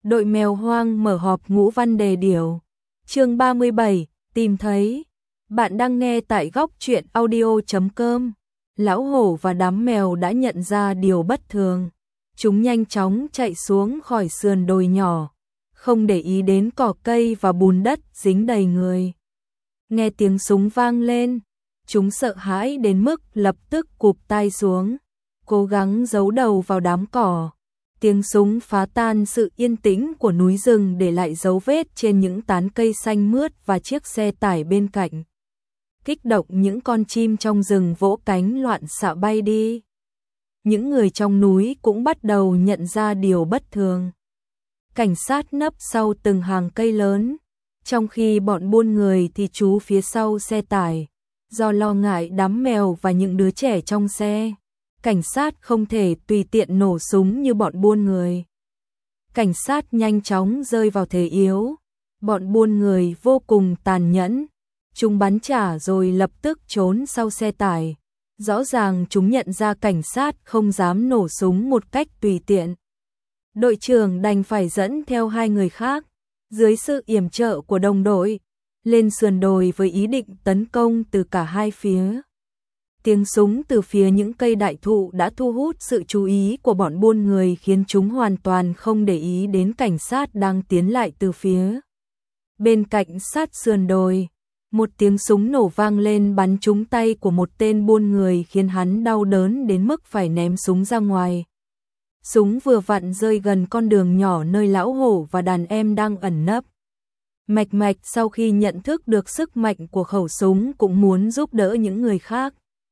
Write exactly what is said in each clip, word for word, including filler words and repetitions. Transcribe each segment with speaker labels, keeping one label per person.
Speaker 1: Đội mèo hoang mở họp ngũ văn đề điều. Chương ba mươi bảy, tìm thấy. Bạn đang nghe tại góc truyện audio chấm com. Lão hổ và đám mèo đã nhận ra điều bất thường. Chúng nhanh chóng chạy xuống khỏi sườn đồi nhỏ, không để ý đến cỏ cây và bùn đất dính đầy người. Nghe tiếng súng vang lên, chúng sợ hãi đến mức lập tức cụp tai xuống, cố gắng giấu đầu vào đám cỏ. Tiếng súng phá tan sự yên tĩnh của núi rừng, để lại dấu vết trên những tán cây xanh mướt và chiếc xe tải bên cạnh. Kích động những con chim trong rừng vỗ cánh loạn xạ bay đi. Những người trong núi cũng bắt đầu nhận ra điều bất thường. Cảnh sát nấp sau từng hàng cây lớn, trong khi bọn buôn người thì trú phía sau xe tải. Do lo ngại đám mèo và những đứa trẻ trong xe, cảnh sát không thể tùy tiện nổ súng như bọn buôn người. Cảnh sát nhanh chóng rơi vào thế yếu. Bọn buôn người vô cùng tàn nhẫn. Chúng bắn trả rồi lập tức trốn sau xe tải. Rõ ràng chúng nhận ra cảnh sát không dám nổ súng một cách tùy tiện. Đội trưởng đành phải dẫn theo hai người khác, dưới sự yểm trợ của đồng đội, lên sườn đồi với ý định tấn công từ cả hai phía. Tiếng súng từ phía những cây đại thụ đã thu hút sự chú ý của bọn buôn người, khiến chúng hoàn toàn không để ý đến cảnh sát đang tiến lại từ phía bên cạnh sát sườn đồi. Một tiếng súng nổ vang lên bắn trúng tay của một tên buôn người, khiến hắn đau đớn đến mức phải ném súng ra ngoài. Súng vừa vặn rơi gần con đường nhỏ nơi lão hổ và đàn em đang ẩn nấp. Mạch Mạch sau khi nhận thức được sức mạnh của khẩu súng cũng muốn giúp đỡ những người khác.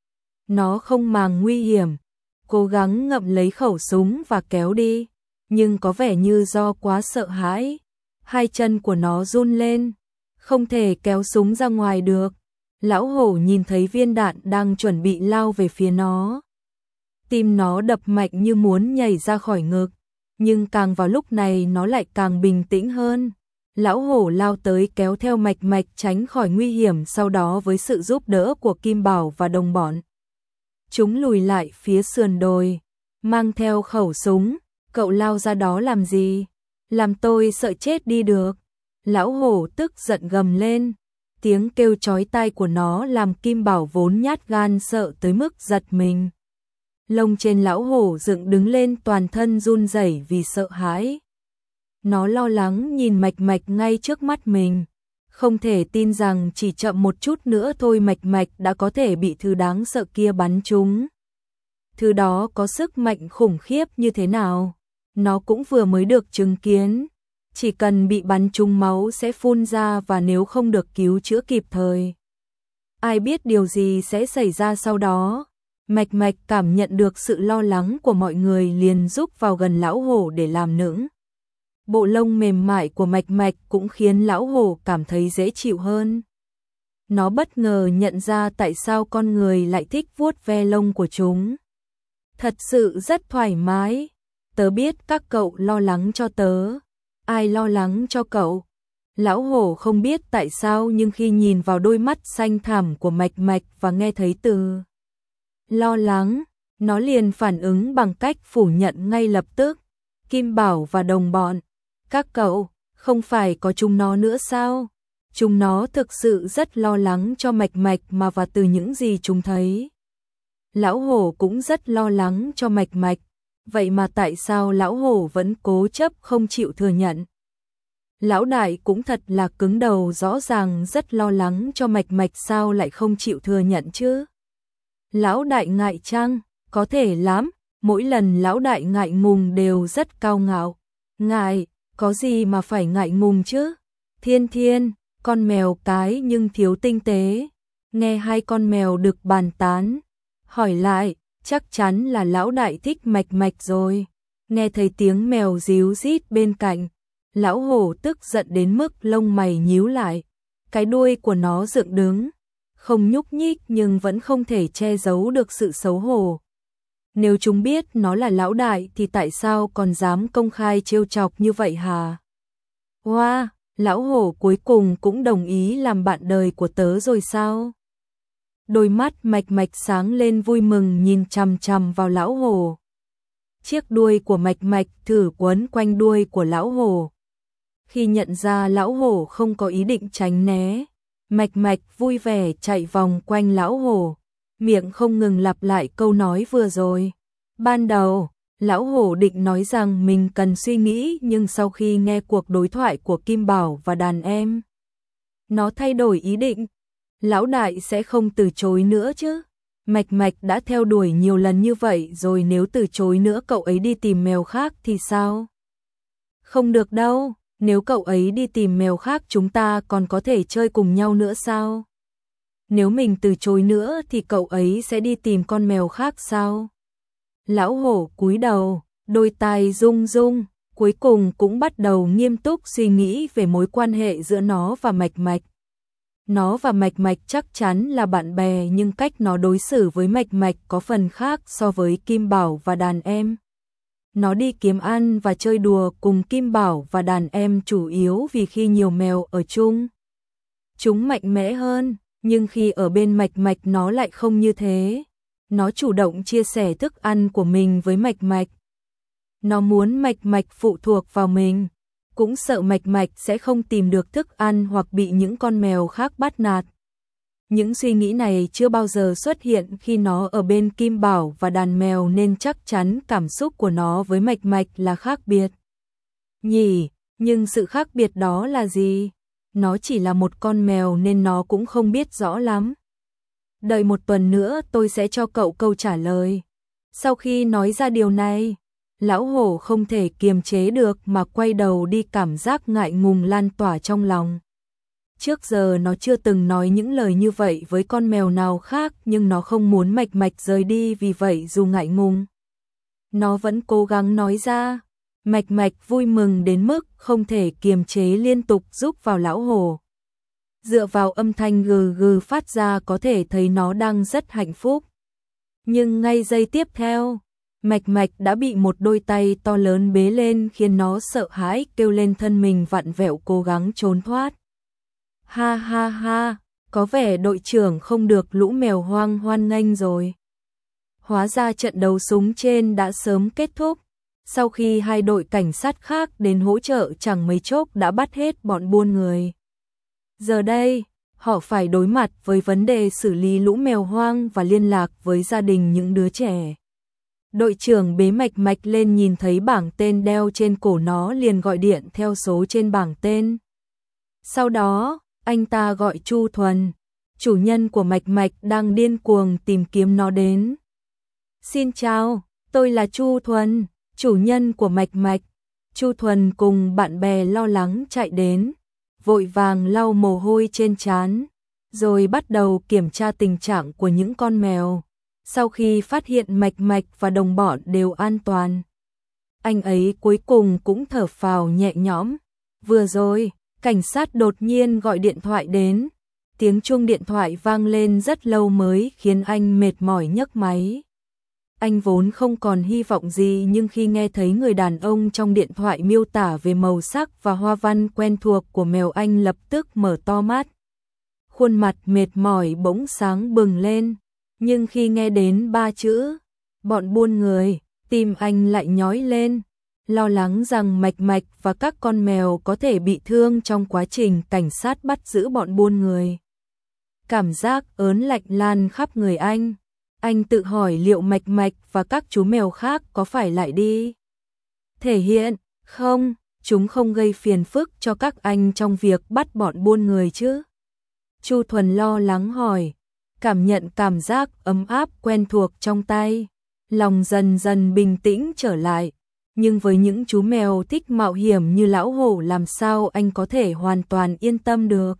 Speaker 1: Nó không màng nguy hiểm, cố gắng ngậm lấy khẩu súng và kéo đi, nhưng có vẻ như do quá sợ hãi, hai chân của nó run lên, không thể kéo súng ra ngoài được. Lão hổ nhìn thấy viên đạn đang chuẩn bị lao về phía nó. Tim nó đập mạnh như muốn nhảy ra khỏi ngực, nhưng càng vào lúc này nó lại càng bình tĩnh hơn. Lão hổ lao tới kéo theo Mạch Mạch tránh khỏi nguy hiểm, sau đó với sự giúp đỡ của Kim Bảo và đồng bọn, chúng lùi lại phía sườn đồi, mang theo khẩu súng. Cậu lao ra đó làm gì? Làm tôi sợ chết đi được. Lão hổ tức giận gầm lên. Tiếng kêu chói tai của nó làm Kim Bảo vốn nhát gan sợ tới mức giật mình. Lông trên lão hổ dựng đứng lên, toàn thân run rẩy vì sợ hãi. Nó lo lắng nhìn Mạch Mạch ngay trước mắt mình, không thể tin rằng chỉ chậm một chút nữa thôi Mạch Mạch đã có thể bị thứ đáng sợ kia bắn trúng. Thứ đó có sức mạnh khủng khiếp như thế nào, nó cũng vừa mới được chứng kiến. Chỉ cần bị bắn trúng máu sẽ phun ra, và nếu không được cứu chữa kịp thời, ai biết điều gì sẽ xảy ra sau đó. Mạch Mạch cảm nhận được sự lo lắng của mọi người, liền rúc vào gần lão hổ để làm nũng. Bộ lông mềm mại của Mạch Mạch cũng khiến lão hổ cảm thấy dễ chịu hơn. Nó bất ngờ nhận ra tại sao con người lại thích vuốt ve lông của chúng. Thật sự rất thoải mái. Tớ biết các cậu lo lắng cho tớ. Ai lo lắng cho cậu? Lão hổ không biết tại sao, nhưng khi nhìn vào đôi mắt xanh thẳm của Mạch Mạch và nghe thấy từ lo lắng, nó liền phản ứng bằng cách phủ nhận ngay lập tức. Kim Bảo và đồng bọn, các cậu, không phải có chúng nó nữa sao? Chúng nó thực sự rất lo lắng cho Mạch Mạch mà, và từ những gì chúng thấy, lão hổ cũng rất lo lắng cho Mạch Mạch. Vậy mà tại sao lão hổ vẫn cố chấp không chịu thừa nhận? Lão đại cũng thật là cứng đầu, rõ ràng rất lo lắng cho Mạch Mạch, sao lại không chịu thừa nhận chứ? Lão đại ngại chăng? Có thể lắm, mỗi lần lão đại ngại ngùng đều rất cao ngạo. Ngại, có gì mà phải ngại ngùng chứ? Thiên Thiên, con mèo cái nhưng thiếu tinh tế. Nghe hai con mèo đực bàn tán, hỏi lại, chắc chắn là lão đại thích Mạch Mạch rồi. Nghe thấy tiếng mèo ríu rít bên cạnh, lão hổ tức giận đến mức lông mày nhíu lại. Cái đuôi của nó dựng đứng, không nhúc nhích, nhưng vẫn không thể che giấu được sự xấu hổ. Nếu chúng biết nó là lão đại thì tại sao còn dám công khai trêu chọc như vậy hả? Wow, lão hổ cuối cùng cũng đồng ý làm bạn đời của tớ rồi sao? Đôi mắt Mạch Mạch sáng lên vui mừng, nhìn chằm chằm vào lão hổ. chiếc đuôi của Mạch Mạch thử quấn quanh đuôi của lão hổ. Khi nhận ra lão hổ không có ý định tránh né, Mạch Mạch vui vẻ chạy vòng quanh lão hổ, miệng không ngừng lặp lại câu nói vừa rồi. Ban đầu, lão hổ định nói rằng mình cần suy nghĩ, nhưng sau khi nghe cuộc đối thoại của Kim Bảo và đàn em, nó thay đổi ý định. Lão đại sẽ không từ chối nữa chứ? Mạch Mạch đã theo đuổi nhiều lần như vậy rồi, nếu từ chối nữa cậu ấy đi tìm mèo khác thì sao? Không được đâu, nếu cậu ấy đi tìm mèo khác chúng ta còn có thể chơi cùng nhau nữa sao? Nếu mình từ chối nữa thì cậu ấy sẽ đi tìm con mèo khác sao? Lão hổ cúi đầu, đôi tai rung rung, cuối cùng cũng bắt đầu nghiêm túc suy nghĩ về mối quan hệ giữa nó và Mạch Mạch. Nó và Mạch Mạch chắc chắn là bạn bè, nhưng cách nó đối xử với Mạch Mạch có phần khác so với Kim Bảo và đàn em. Nó đi kiếm ăn và chơi đùa cùng Kim Bảo và đàn em chủ yếu vì khi nhiều mèo ở chung, chúng mạnh mẽ hơn, nhưng khi ở bên Mạch Mạch nó lại không như thế. Nó chủ động chia sẻ thức ăn của mình với Mạch Mạch. Nó muốn Mạch Mạch phụ thuộc vào mình, cũng sợ Mạch Mạch sẽ không tìm được thức ăn hoặc bị những con mèo khác bắt nạt. Những suy nghĩ này chưa bao giờ xuất hiện khi nó ở bên Kim Bảo và đàn mèo, nên chắc chắn cảm xúc của nó với Mạch Mạch là khác biệt. Nhỉ, nhưng sự khác biệt đó là gì? Nó chỉ là một con mèo nên nó cũng không biết rõ lắm. Đợi một tuần nữa tôi sẽ cho cậu câu trả lời. Sau khi nói ra điều này, lão hổ không thể kiềm chế được mà quay đầu đi, cảm giác ngại ngùng lan tỏa trong lòng. Trước giờ nó chưa từng nói những lời như vậy với con mèo nào khác, nhưng nó không muốn Mạch Mạch rời đi, vì vậy dù ngại ngùng, nó vẫn cố gắng nói ra. Mạch Mạch vui mừng đến mức không thể kiềm chế, liên tục giúp vào lão hổ. Dựa vào âm thanh gừ gừ phát ra có thể thấy nó đang rất hạnh phúc. Nhưng ngay giây tiếp theo, Mạch Mạch đã bị một đôi tay to lớn bế lên, khiến nó sợ hãi kêu lên, thân mình vặn vẹo cố gắng trốn thoát. Ha ha ha, có vẻ đội trưởng không được lũ mèo hoang hoan nghênh rồi. Hóa ra trận đấu súng trên đã sớm kết thúc. Sau khi hai đội cảnh sát khác đến hỗ trợ, chẳng mấy chốc đã bắt hết bọn buôn người. Giờ đây, họ phải đối mặt với vấn đề xử lý lũ mèo hoang và liên lạc với gia đình những đứa trẻ. Đội trưởng bế Mạch Mạch lên, nhìn thấy bảng tên đeo trên cổ nó liền gọi điện theo số trên bảng tên. Sau đó, anh ta gọi Chu Thuần, chủ nhân của Mạch Mạch đang điên cuồng tìm kiếm nó đến. Xin chào, tôi là Chu Thuần, chủ nhân của Mạch Mạch. Chu Thuần cùng bạn bè lo lắng chạy đến, vội vàng lau mồ hôi trên trán, rồi bắt đầu kiểm tra tình trạng của những con mèo. Sau khi phát hiện Mạch Mạch và đồng bọn đều an toàn, anh ấy cuối cùng cũng thở phào nhẹ nhõm. Vừa rồi, cảnh sát đột nhiên gọi điện thoại đến. Tiếng chuông điện thoại vang lên rất lâu mới khiến anh mệt mỏi nhấc máy. Anh vốn không còn hy vọng gì, nhưng khi nghe thấy người đàn ông trong điện thoại miêu tả về màu sắc và hoa văn quen thuộc của mèo, anh lập tức mở to mắt. Khuôn mặt mệt mỏi bỗng sáng bừng lên, nhưng khi nghe đến ba chữ bọn buôn người, tim anh lại nhói lên, lo lắng rằng Mạch Mạch và các con mèo có thể bị thương trong quá trình cảnh sát bắt giữ bọn buôn người. Cảm giác ớn lạnh lan khắp người anh. Anh tự hỏi liệu Mạch Mạch và các chú mèo khác có phải lại đi thể hiện không, chúng không gây phiền phức cho các anh trong việc bắt bọn buôn người chứ? Chu Thuần lo lắng hỏi, cảm nhận cảm giác ấm áp quen thuộc trong tay, lòng dần dần bình tĩnh trở lại. Nhưng với những chú mèo thích mạo hiểm như lão hổ, làm sao anh có thể hoàn toàn yên tâm được?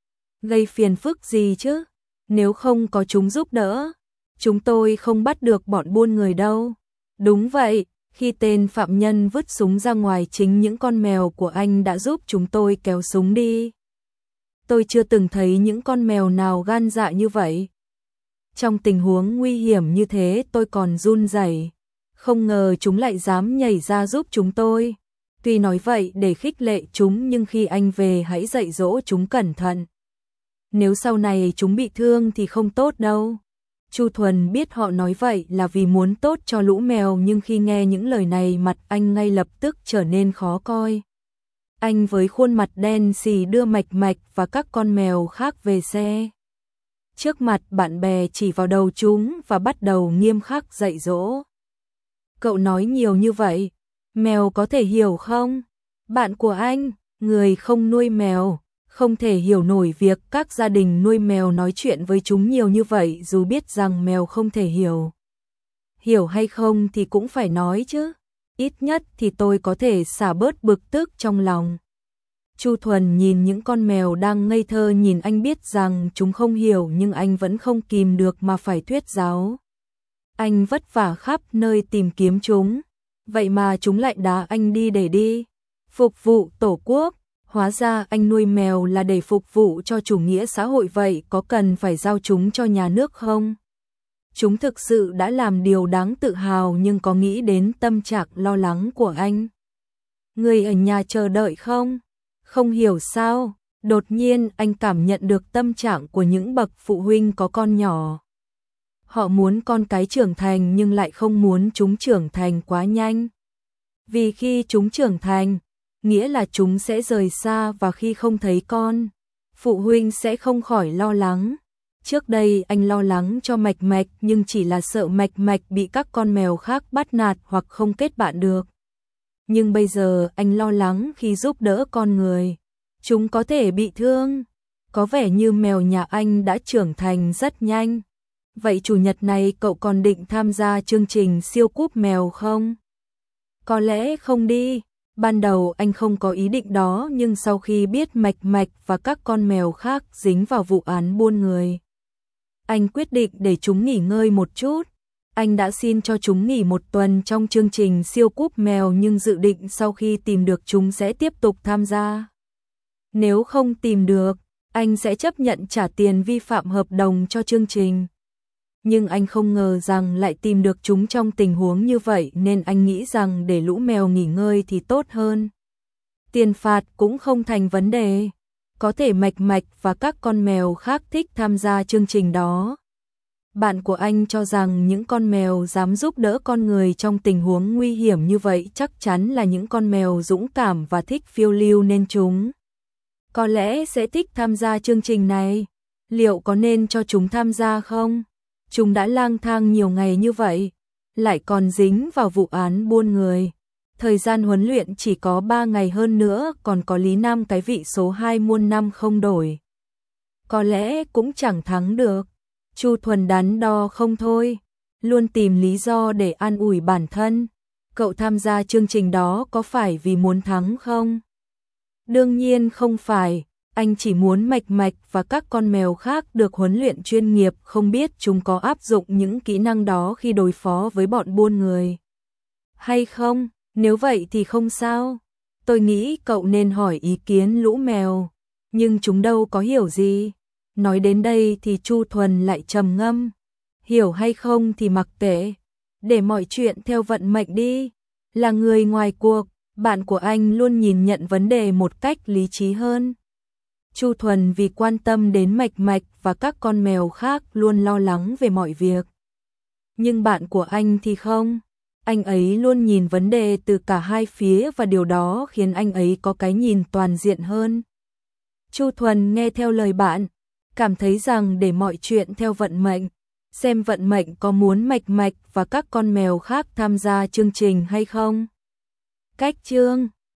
Speaker 1: Gây phiền phức gì chứ? Nếu không có chúng giúp đỡ, chúng tôi không bắt được bọn buôn người đâu. Đúng vậy, khi tên phạm nhân vứt súng ra ngoài, chính những con mèo của anh đã giúp chúng tôi kéo súng đi. Tôi chưa từng thấy những con mèo nào gan dạ như vậy. Trong tình huống nguy hiểm như thế tôi còn run rẩy, không ngờ chúng lại dám nhảy ra giúp chúng tôi. Tuy nói vậy để khích lệ chúng, nhưng khi anh về hãy dạy dỗ chúng cẩn thận. Nếu sau này chúng bị thương thì không tốt đâu. Chu Thuần biết họ nói vậy là vì muốn tốt cho lũ mèo, nhưng khi nghe những lời này mặt anh ngay lập tức trở nên khó coi. Anh với khuôn mặt đen xì đưa Mạch Mạch và các con mèo khác về xe. Trước mặt bạn bè chỉ vào đầu chúng và bắt đầu nghiêm khắc dạy dỗ. Cậu nói nhiều như vậy, mèo có thể hiểu không? Bạn của anh, người không nuôi mèo, không thể hiểu nổi việc các gia đình nuôi mèo nói chuyện với chúng nhiều như vậy dù biết rằng mèo không thể hiểu. Hiểu hay không thì cũng phải nói chứ, ít nhất thì tôi có thể xả bớt bực tức trong lòng. Chu Thuần nhìn những con mèo đang ngây thơ nhìn anh, biết rằng chúng không hiểu nhưng anh vẫn không kìm được mà phải thuyết giáo. Anh vất vả khắp nơi tìm kiếm chúng, vậy mà chúng lại đá anh đi để đi. Phục vụ Tổ quốc, hóa ra anh nuôi mèo là để phục vụ cho chủ nghĩa xã hội, vậy có cần phải giao chúng cho nhà nước không? Chúng thực sự đã làm điều đáng tự hào, nhưng có nghĩ đến tâm trạng lo lắng của anh? Người ở nhà chờ đợi không? Không hiểu sao, đột nhiên anh cảm nhận được tâm trạng của những bậc phụ huynh có con nhỏ. Họ muốn con cái trưởng thành nhưng lại không muốn chúng trưởng thành quá nhanh. Vì khi chúng trưởng thành, nghĩa là chúng sẽ rời xa, và khi không thấy con, phụ huynh sẽ không khỏi lo lắng. Trước đây anh lo lắng cho Mạch Mạch nhưng chỉ là sợ Mạch Mạch bị các con mèo khác bắt nạt hoặc không kết bạn được. Nhưng bây giờ anh lo lắng khi giúp đỡ con người, chúng có thể bị thương. Có vẻ như mèo nhà anh đã trưởng thành rất nhanh. Vậy chủ nhật này cậu còn định tham gia chương trình siêu cúp mèo không? Có lẽ không đi. Ban đầu anh không có ý định đó, nhưng sau khi biết Mạch Mạch và các con mèo khác dính vào vụ án buôn người, anh quyết định để chúng nghỉ ngơi một chút. Anh đã xin cho chúng nghỉ một tuần trong chương trình siêu cúp mèo, nhưng dự định sau khi tìm được chúng sẽ tiếp tục tham gia. Nếu không tìm được, anh sẽ chấp nhận trả tiền vi phạm hợp đồng cho chương trình. Nhưng anh không ngờ rằng lại tìm được chúng trong tình huống như vậy, nên anh nghĩ rằng để lũ mèo nghỉ ngơi thì tốt hơn. Tiền phạt cũng không thành vấn đề. Có thể Mạch Mạch và các con mèo khác thích tham gia chương trình đó. Bạn của anh cho rằng những con mèo dám giúp đỡ con người trong tình huống nguy hiểm như vậy chắc chắn là những con mèo dũng cảm và thích phiêu lưu, nên chúng có lẽ sẽ thích tham gia chương trình này. Liệu có nên cho chúng tham gia không? Chúng đã lang thang nhiều ngày như vậy, lại còn dính vào vụ án buôn người. Thời gian huấn luyện chỉ có ba ngày, hơn nữa còn có Lý Nam cái vị số hai muôn năm không đổi. Có lẽ cũng chẳng thắng được. Chu Thuần đắn đo không thôi, luôn tìm lý do để an ủi bản thân. Cậu tham gia chương trình đó có phải vì muốn thắng không? Đương nhiên không phải, anh chỉ muốn Mạch Mạch và các con mèo khác được huấn luyện chuyên nghiệp, không biết chúng có áp dụng những kỹ năng đó khi đối phó với bọn buôn người hay không. Nếu vậy thì không sao. Tôi nghĩ cậu nên hỏi ý kiến lũ mèo, nhưng chúng đâu có hiểu gì. Nói đến đây thì Chu Thuần lại trầm ngâm. Hiểu hay không thì mặc kệ, để mọi chuyện theo vận mệnh đi. Là người ngoài cuộc, bạn của anh luôn nhìn nhận vấn đề một cách lý trí hơn. Chu Thuần vì quan tâm đến Mạch Mạch và các con mèo khác luôn lo lắng về mọi việc. Nhưng bạn của anh thì không. Anh ấy luôn nhìn vấn đề từ cả hai phía, và điều đó khiến anh ấy có cái nhìn toàn diện hơn. Chu Thuần nghe theo lời bạn, cảm thấy rằng để mọi chuyện theo vận mệnh, xem vận mệnh có muốn Mạch Mạch và các con mèo khác tham gia chương trình hay không. Cách chương